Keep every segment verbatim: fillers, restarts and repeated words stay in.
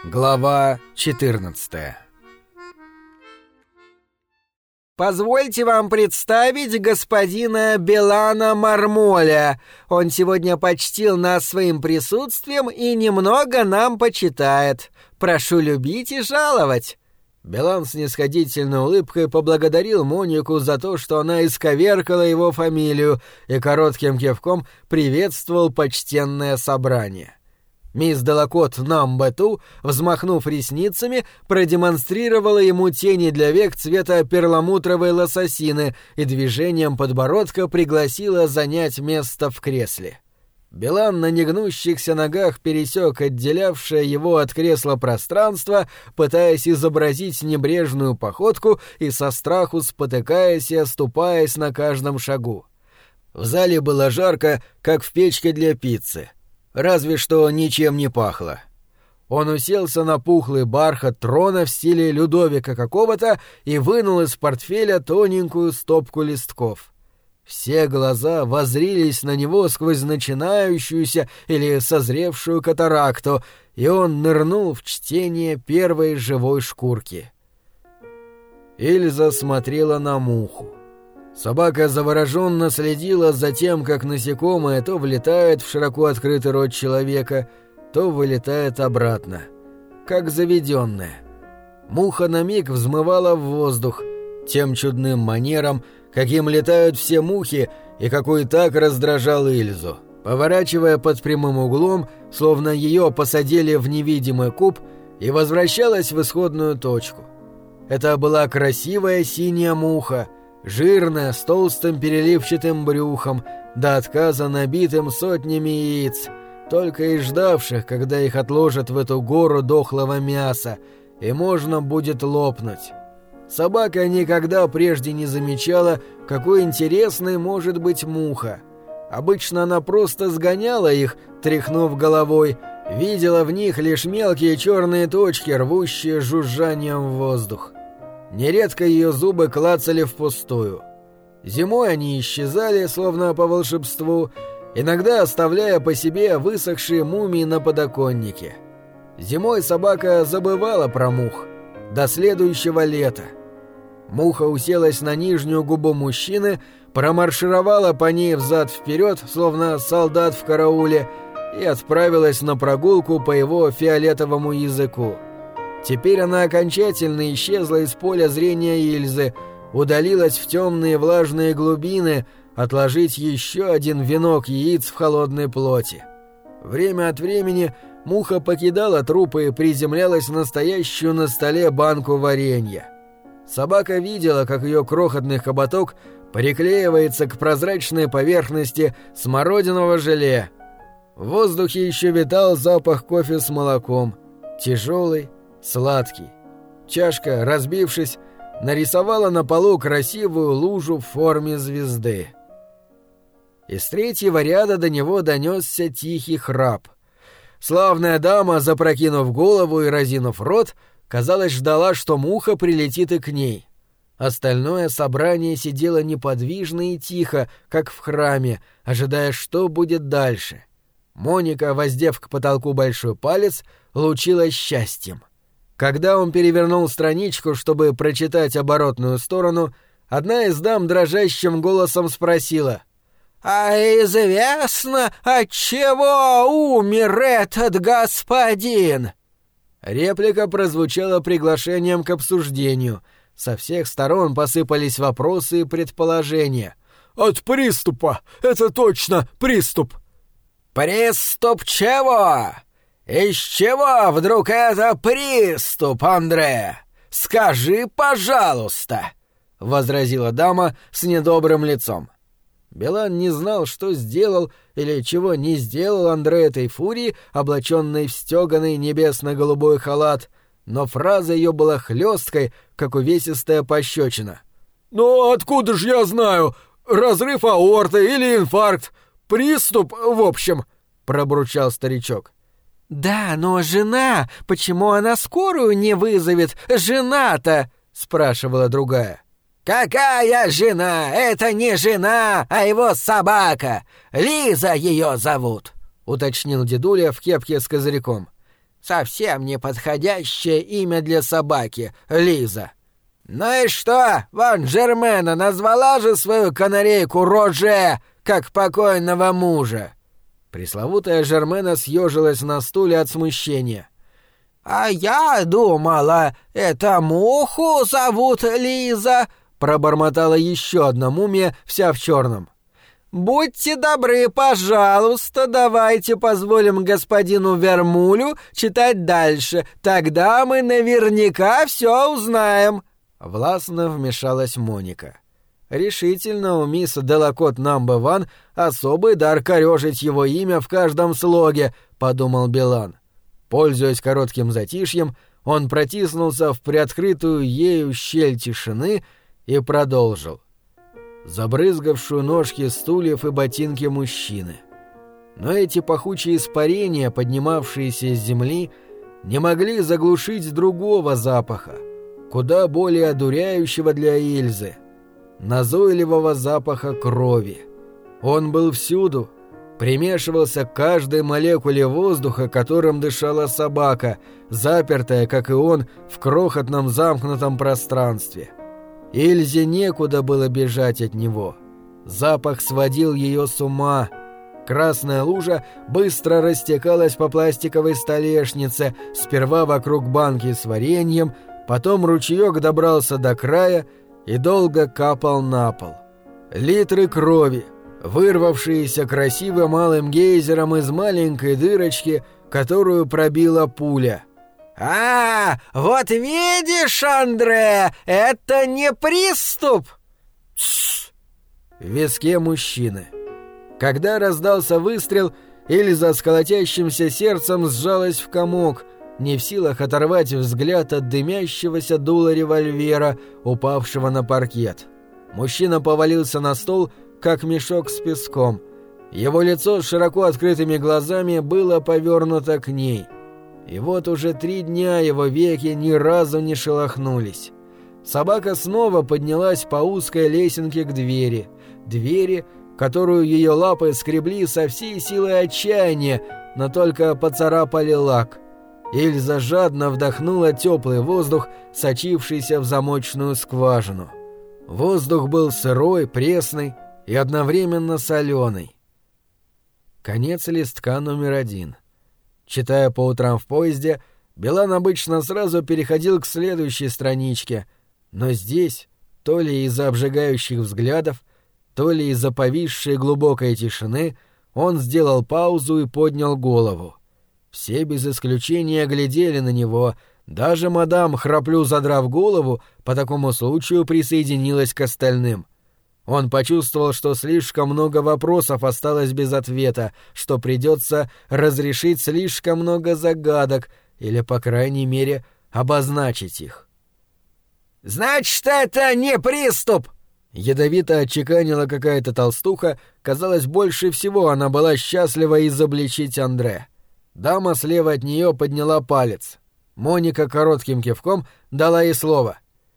Глава четырнадцатая. «Позвольте вам представить господина Белана Мармоля. Он сегодня почтил нас своим присутствием и немного нам почитает. Прошу любить и жаловать». Белан с снисходительной улыбкой поблагодарил Монику за то, что она исковеркала его фамилию, и коротким кивком приветствовал почтенное собрание. Мисс Делакот Намбету, взмахнув ресницами, продемонстрировала ему тени для век цвета перламутровой лососины и движением подбородка пригласила занять место в кресле. Белан на негнущихся ногах пересек отделявшее его от кресла пространство, пытаясь изобразить небрежную походку и со страху спотыкаясь и оступаясь на каждом шагу. В зале было жарко, как в печке для пиццы. Разве что ничем не пахло. Он уселся на пухлый бархат трона в стиле Людовика какого-то и вынул из портфеля тоненькую стопку листков. Все глаза воззрились на него сквозь начинающуюся или созревшую катаракту, и он нырнул в чтение первой живой шкурки. Ильза смотрела на муху. Собака завороженно следила за тем, как насекомое то влетает в широко открытый рот человека, то вылетает обратно, как заведенная. Муха на миг взмывала в воздух, тем чудным манером, каким летают все мухи и какой так раздражал Ильзу, поворачивая под прямым углом, словно ее посадили в невидимый куб, и возвращалась в исходную точку. Это была красивая синяя муха, жирная, с толстым переливчатым брюхом, до отказа набитым сотнями яиц, только и ждавших, когда их отложат в эту гору дохлого мяса, и можно будет лопнуть. Собака никогда прежде не замечала, какой интересной может быть муха. Обычно она просто сгоняла их, тряхнув головой, видела в них лишь мелкие черные точки, рвущие жужжанием в воздух. Нередко ее зубы клацали впустую. Зимой они исчезали, словно по волшебству, иногда оставляя по себе высохшие мумии на подоконнике. Зимой собака забывала про мух. До следующего лета. Муха уселась на нижнюю губу мужчины, промаршировала по ней взад-вперед, словно солдат в карауле, и отправилась на прогулку по его фиолетовому языку. Теперь она окончательно исчезла из поля зрения Ильзы, удалилась в темные влажные глубины, отложить еще один венок яиц в холодной плоти. Время от времени муха покидала трупы и приземлялась на стоящую на столе банку варенья. Собака видела, как ее крохотный хоботок приклеивается к прозрачной поверхности смородинового желе. В воздухе еще витал запах кофе с молоком, тяжелый, сладкий. Чашка, разбившись, нарисовала на полу красивую лужу в форме звезды. Из третьего ряда до него донесся тихий храп. Славная дама, запрокинув голову и разинув рот, казалось, ждала, что муха прилетит и к ней. Остальное собрание сидело неподвижно и тихо, как в храме, ожидая, что будет дальше. Моника, воздев к потолку большой палец, лучилась счастьем. Когда он перевернул страничку, чтобы прочитать оборотную сторону, одна из дам дрожащим голосом спросила: «А известно, отчего умер этот господин?» Реплика прозвучала приглашением к обсуждению. Со всех сторон посыпались вопросы и предположения. «От приступа! Это точно приступ!» «Приступ чего? Из чего вдруг это приступ, Андре? Скажи, пожалуйста!» — возразила дама с недобрым лицом. Белан не знал, что сделал или чего не сделал Андре этой фурии, облаченной в стеганый небесно-голубой халат, но фраза ее была хлесткой, как увесистая пощечина. «Ну откуда ж я знаю? Разрыв аорты или инфаркт? Приступ, в общем», — пробурчал старичок. «Да, но жена, почему она скорую не вызовет? Жена-то!» — спрашивала другая. «Какая жена? Это не жена, а его собака. Лиза ее зовут», — уточнил дедуля в кепке с козырьком. Совсем неподходящее имя для собаки, Лиза. Ну и что, вон Жермена назвала же свою канарейку Роже, как покойного мужа. Пресловутая Жермена съежилась на стуле от смущения. «А я думала, это муху зовут Лиза», — пробормотала еще одна мумия, вся в черном. «Будьте добры, пожалуйста, давайте позволим господину Вермулю читать дальше, тогда мы наверняка все узнаем». Властно вмешалась Моника. Решительно у мисс Делакот Намбер Ван особый дар корёжить его имя в каждом слоге, подумал Билан. Пользуясь коротким затишьем, он протиснулся в приоткрытую ею щель тишины и продолжил. Забрызгавшую ножки стульев и ботинки мужчины. Но эти пахучие испарения, поднимавшиеся из земли, не могли заглушить другого запаха, куда более одуряющего для Ильзы, назойливого запаха крови. Он был всюду, примешивался к каждой молекуле воздуха, которым дышала собака, запертая, как и он, в крохотном замкнутом пространстве. Ильзе некуда было бежать от него. Запах сводил ее с ума. Красная лужа быстро растекалась по пластиковой столешнице, сперва вокруг банки с вареньем, потом ручеек добрался до края и долго капал на пол. Литры крови, вырвавшиеся красивым малым гейзером из маленькой дырочки, которую пробила пуля. «А, вот видишь, Андре, это не приступ!» «Тссс!» В виске мужчины. Когда раздался выстрел, Ильза с колотящимся сердцем сжалась в комок, не в силах оторвать взгляд от дымящегося дула револьвера, упавшего на паркет. Мужчина повалился на стол, как мешок с песком. Его лицо с широко открытыми глазами было повернуто к ней. И вот уже три дня его веки ни разу не шелохнулись. Собака снова поднялась по узкой лесенке к двери. Двери, которую ее лапы скребли со всей силой отчаяния, но только поцарапали лак. Ильза жадно вдохнула теплый воздух, сочившийся в замочную скважину. Воздух был сырой, пресный и одновременно соленый. Конец листка номер один. Читая по утрам в поезде, Билан обычно сразу переходил к следующей страничке, но здесь, то ли из-за обжигающих взглядов, то ли из-за повисшей глубокой тишины, он сделал паузу и поднял голову. Все без исключения глядели на него, даже мадам, храплю задрав голову, по такому случаю присоединилась к остальным. Он почувствовал, что слишком много вопросов осталось без ответа, что придется разрешить слишком много загадок или, по крайней мере, обозначить их. «Значит, это не приступ!» Ядовито отчеканила какая-то толстуха, казалось, больше всего она была счастлива изобличить Андре. Дама слева от нее подняла палец. Моника коротким кивком дала ей слово.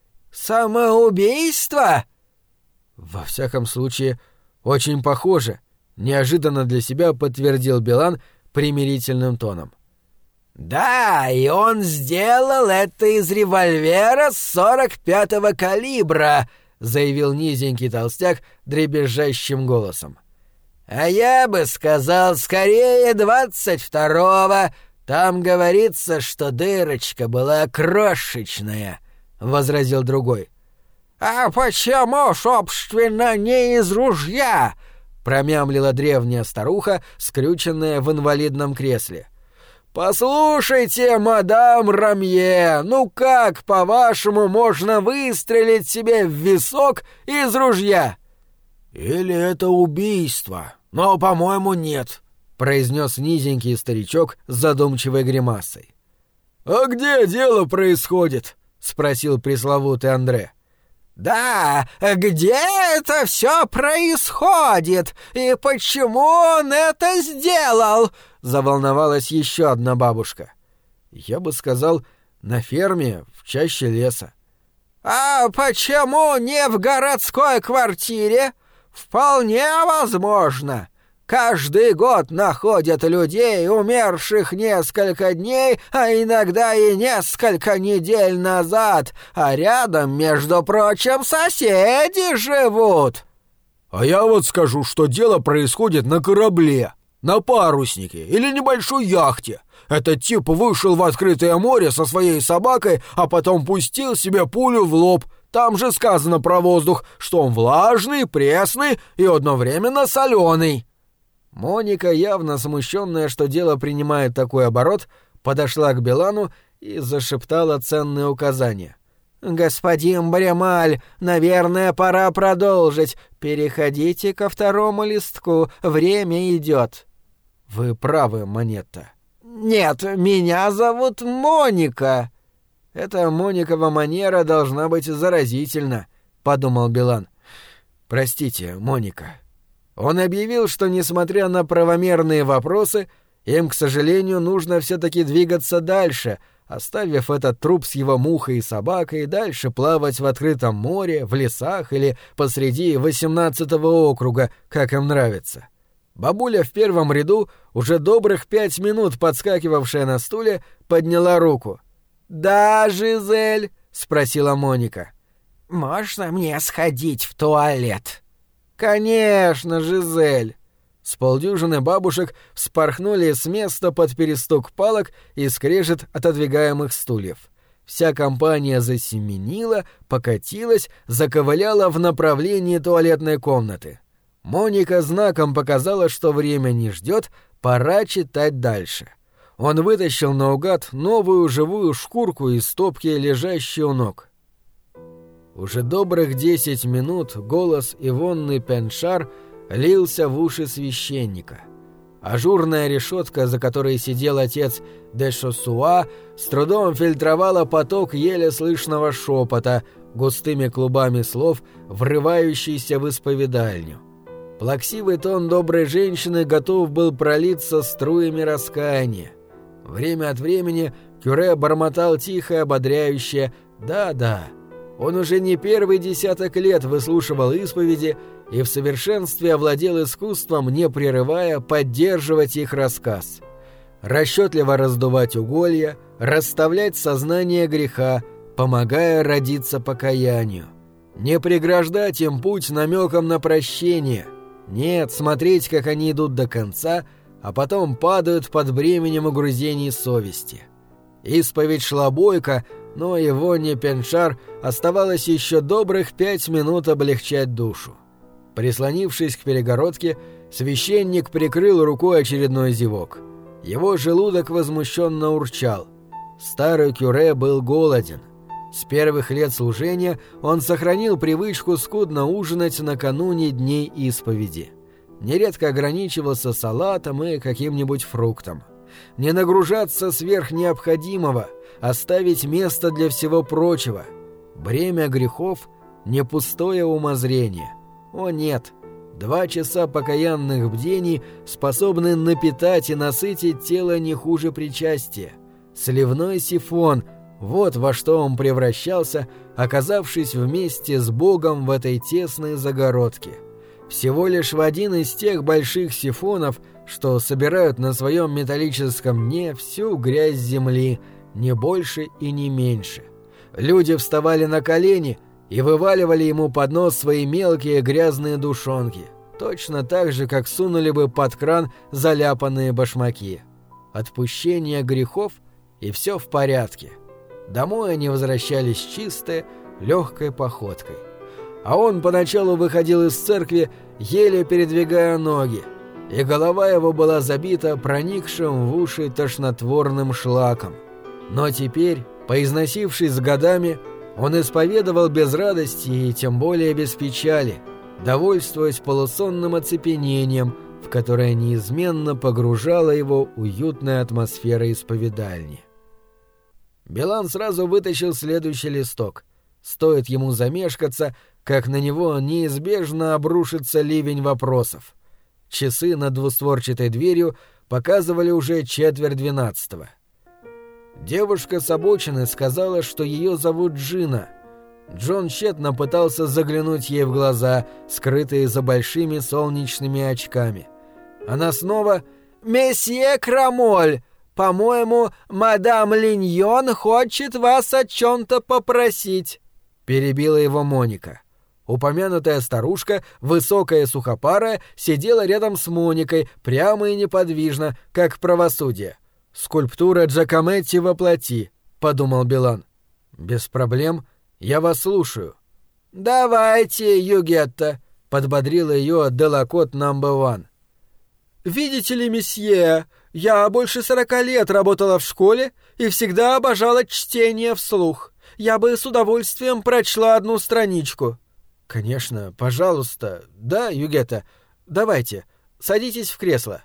«Самоубийство?» «Во всяком случае, очень похоже», — неожиданно для себя подтвердил Билан примирительным тоном. «Да, и он сделал это из револьвера сорок пятого калибра», — заявил низенький толстяк дребезжащим голосом. «А я бы сказал, скорее двадцать второго. Там говорится, что дырочка была крошечная», — возразил другой. «А почему, собственно, не из ружья?» — промямлила древняя старуха, скрюченная в инвалидном кресле. «Послушайте, мадам Рамье, ну как, по-вашему, можно выстрелить себе в висок из ружья?» «Или это убийство, но, по-моему, нет», — произнес низенький старичок с задумчивой гримасой. «А где дело происходит?» — спросил пресловутый Андре. «Да, где это все происходит? И почему он это сделал?» — заволновалась еще одна бабушка. «Я бы сказал, на ферме, в чаще леса». «А почему не в городской квартире? Вполне возможно. Каждый год находят людей, умерших несколько дней, а иногда и несколько недель назад, а рядом, между прочим, соседи живут». «А я вот скажу, что дело происходит на корабле, на паруснике или небольшой яхте. Этот тип вышел в открытое море со своей собакой, а потом пустил себе пулю в лоб. Там же сказано про воздух, что он влажный, пресный и одновременно соленый». Моника, явно смущенная, что дело принимает такой оборот, подошла к Белану и зашептала ценные указания. «Господин Бремаль, наверное, пора продолжить. Переходите ко второму листку, время идет». «Вы правы, Монетта». «Нет, меня зовут Моника». «Эта Моникова манера должна быть заразительна», — подумал Белан. «Простите, Моника». Он объявил, что, несмотря на правомерные вопросы, им, к сожалению, нужно все-таки двигаться дальше, оставив этот труп с его мухой и собакой дальше плавать в открытом море, в лесах или посреди восемнадцатого округа, как им нравится. Бабуля в первом ряду, уже добрых пять минут подскакивавшая на стуле, подняла руку. «Да, Жизель?» — спросила Моника. «Можно мне сходить в туалет?» «Конечно, Жизель!» С полдюжины бабушек вспорхнули с места под перестук палок и скрежет отодвигаемых стульев. Вся компания засеменила, покатилась, заковыляла в направлении туалетной комнаты. Моника знаком показала, что время не ждет, пора читать дальше. Он вытащил наугад новую живую шкурку из стопки, лежащей у ног. Уже добрых десять минут голос Ивонны Пеншар лился в уши священника. Ажурная решетка, за которой сидел отец де Шосуа, с трудом фильтровала поток еле слышного шепота, густыми клубами слов, врывающийся в исповедальню. Плаксивый тон доброй женщины готов был пролиться струями раскаяния. Время от времени кюре бормотал тихо, ободряющее «да-да». Он уже не первый десяток лет выслушивал исповеди и в совершенстве овладел искусством, не прерывая, поддерживать их рассказ. Расчетливо раздувать уголья, расставлять сознание греха, помогая родиться покаянию. Не преграждать им путь намеком на прощение. Нет, смотреть, как они идут до конца, а потом падают под бременем угрызений совести. Исповедь шла бойко, но Ивонне Пеншар оставалось еще добрых пять минут облегчать душу. Прислонившись к перегородке, священник прикрыл рукой очередной зевок. Его желудок возмущенно урчал. Старый кюре был голоден. С первых лет служения он сохранил привычку скудно ужинать накануне дней исповеди. Нередко ограничивался салатом и каким-нибудь фруктом. Не нагружаться сверх необходимого, оставить место для всего прочего. Бремя грехов — не пустое умозрение. О нет, два часа покаянных бдений способны напитать и насытить тело не хуже причастия. Сливной сифон — вот во что он превращался, оказавшись вместе с Богом в этой тесной загородке. Всего лишь в один из тех больших сифонов, что собирают на своем металлическом дне всю грязь земли, не больше и не меньше. Люди вставали на колени и вываливали ему под нос свои мелкие грязные душонки, точно так же, как сунули бы под кран заляпанные башмаки. Отпущение грехов, и все в порядке. Домой они возвращались чистые, легкой походкой. А он поначалу выходил из церкви, еле передвигая ноги, и голова его была забита проникшим в уши тошнотворным шлаком. Но теперь, поизносившись с годами, он исповедовал без радости и тем более без печали, довольствуясь полусонным оцепенением, в которое неизменно погружала его уютная атмосфера исповедальни. Белан сразу вытащил следующий листок. Стоит ему замешкаться, как на него неизбежно обрушится ливень вопросов. Часы над двустворчатой дверью показывали уже четверть двенадцатого. Девушка с обочины сказала, что ее зовут Джина. Джон тщетно пытался заглянуть ей в глаза, скрытые за большими солнечными очками. Она снова «Месье Крамоль, по-моему, мадам Линьон хочет вас о чем-то попросить», — перебила его Моника. Упомянутая старушка, высокая и сухопарая, сидела рядом с Моникой, прямо и неподвижно, как правосудие. «Скульптура Джакометти во плоти», — подумал Билан. «Без проблем, я вас слушаю». «Давайте, Югетта», — подбодрила ее Делакот Намбер Ван. «Видите ли, месье, я больше сорока лет работала в школе и всегда обожала чтение вслух. Я бы с удовольствием прочла одну страничку». «Конечно, пожалуйста. Да, Югетта, давайте, садитесь в кресло».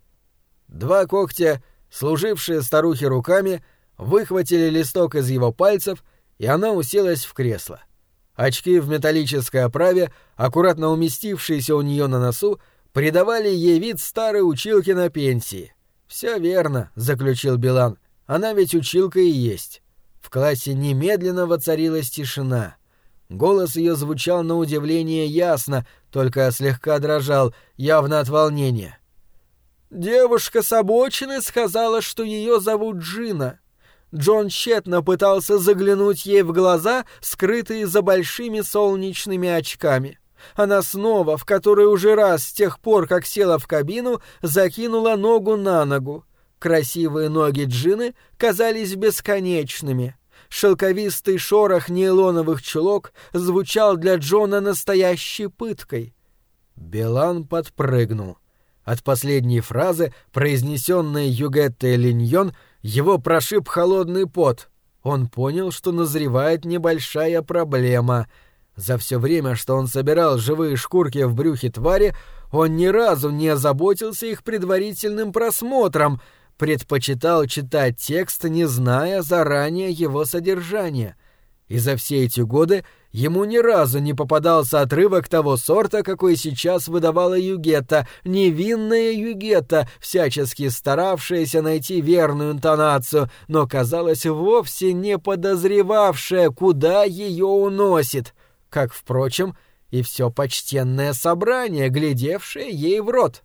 Два когтя, служившие старухе руками, выхватили листок из его пальцев, и она уселась в кресло. Очки в металлической оправе, аккуратно уместившиеся у нее на носу, придавали ей вид старой училки на пенсии. «Все верно», — заключил Билан, — «она ведь училка и есть». В классе немедленно воцарилась тишина. Голос ее звучал на удивление ясно, только слегка дрожал, явно от волнения. «Девушка с обочины сказала, что ее зовут Джина. Джон тщетно пытался заглянуть ей в глаза, скрытые за большими солнечными очками. Она снова, в который уже раз с тех пор, как села в кабину, закинула ногу на ногу. Красивые ноги Джины казались бесконечными. Шелковистый шорох нейлоновых чулок звучал для Джона настоящей пыткой». Билан подпрыгнул. От последней фразы, произнесенной Югеттой Линьон, его прошиб холодный пот. Он понял, что назревает небольшая проблема. За все время, что он собирал живые шкурки в брюхе твари, он ни разу не озаботился их предварительным просмотром, предпочитал читать текст, не зная заранее его содержания. И за все эти годы ему ни разу не попадался отрывок того сорта, какой сейчас выдавала Югетта, невинная Югетта, всячески старавшаяся найти верную интонацию, но, казалось, вовсе не подозревавшая, куда ее уносит, как, впрочем, и все почтенное собрание, глядевшее ей в рот.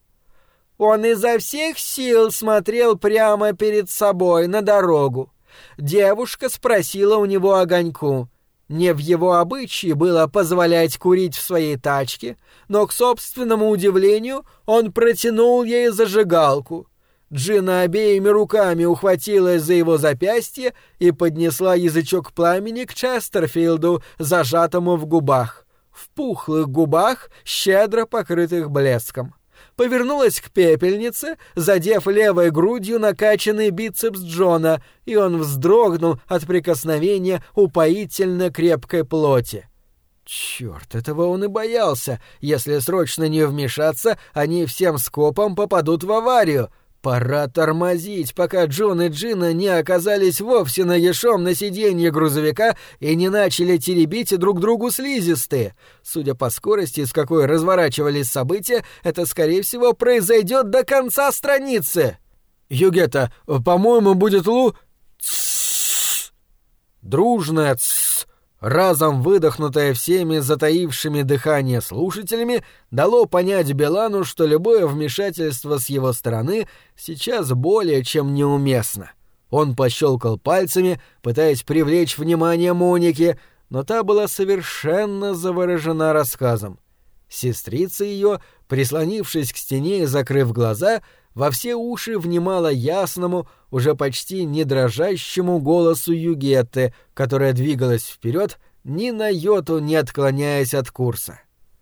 Он изо всех сил смотрел прямо перед собой на дорогу. Девушка спросила у него огоньку. Не в его обычае было позволять курить в своей тачке, но, к собственному удивлению, он протянул ей зажигалку. Джина обеими руками ухватилась за его запястье и поднесла язычок пламени к Честерфилду, зажатому в губах. В пухлых губах, щедро покрытых блеском. Повернулась к пепельнице, задев левой грудью накачанный бицепс Джона, и он вздрогнул от прикосновения упоительно крепкой плоти. Чёрт, этого он и боялся. Если срочно не вмешаться, они всем скопом попадут в аварию. Пора тормозить, пока Джон и Джина не оказались вовсе нагишом на сиденье грузовика и не начали теребить друг другу слизистые. Судя по скорости, с какой разворачивались события, это, скорее всего, произойдет до конца страницы. «Югетта, по-моему, будет лу...» «Тссс!» Дружное «тссс», разом выдохнутое всеми затаившими дыхание слушателями, дало понять Билану, что любое вмешательство с его стороны сейчас более чем неуместно. Он пощелкал пальцами, пытаясь привлечь внимание Моники, но та была совершенно заворожена рассказом. Сестрица ее, прислонившись к стене и закрыв глаза, во все уши внимала ясному, уже почти не дрожащему голосу Югетты, которая двигалась вперед, ни на йоту не отклоняясь от курса.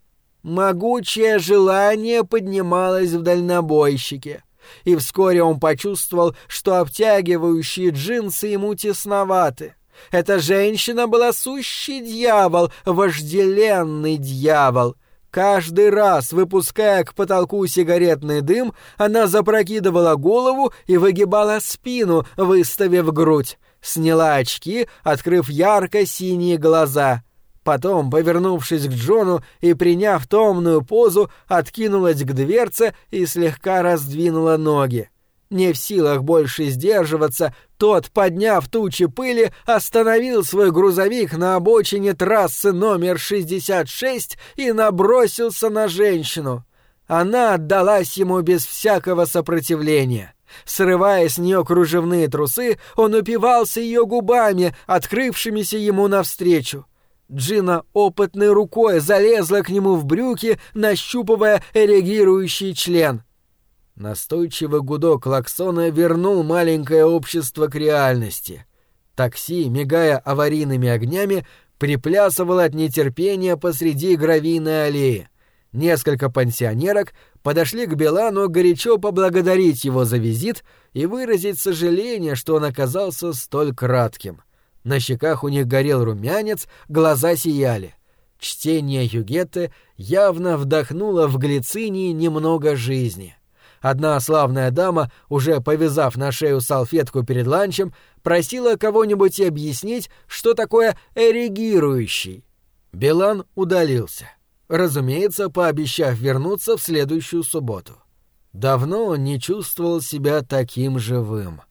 Могучее желание поднималось в дальнобойщике, и вскоре он почувствовал, что обтягивающие джинсы ему тесноваты. Эта женщина была сущий дьявол, вожделенный дьявол. Каждый раз, выпуская к потолку сигаретный дым, она запрокидывала голову и выгибала спину, выставив грудь. Сняла очки, открыв ярко-синие глаза. Потом, повернувшись к Джону и приняв томную позу, откинулась к дверце и слегка раздвинула ноги. Не в силах больше сдерживаться, тот, подняв тучи пыли, остановил свой грузовик на обочине трассы номер шестьдесят шесть и набросился на женщину. Она отдалась ему без всякого сопротивления. Срывая с нее кружевные трусы, он упивался ее губами, открывшимися ему навстречу. Джина опытной рукой залезла к нему в брюки, нащупывая эрегирующий член. Настойчивый гудок клаксона вернул маленькое общество к реальности. Такси, мигая аварийными огнями, приплясывало от нетерпения посреди гравийной аллеи. Несколько пансионерок подошли к Белану горячо поблагодарить его за визит и выразить сожаление, что он оказался столь кратким. На щеках у них горел румянец, глаза сияли. Чтение Югетте явно вдохнуло в Глицинии немного жизни. Одна славная дама, уже повязав на шею салфетку перед ланчем, просила кого-нибудь объяснить, что такое эрегирующий. Белан удалился, разумеется, пообещав вернуться в следующую субботу. Давно он не чувствовал себя таким живым.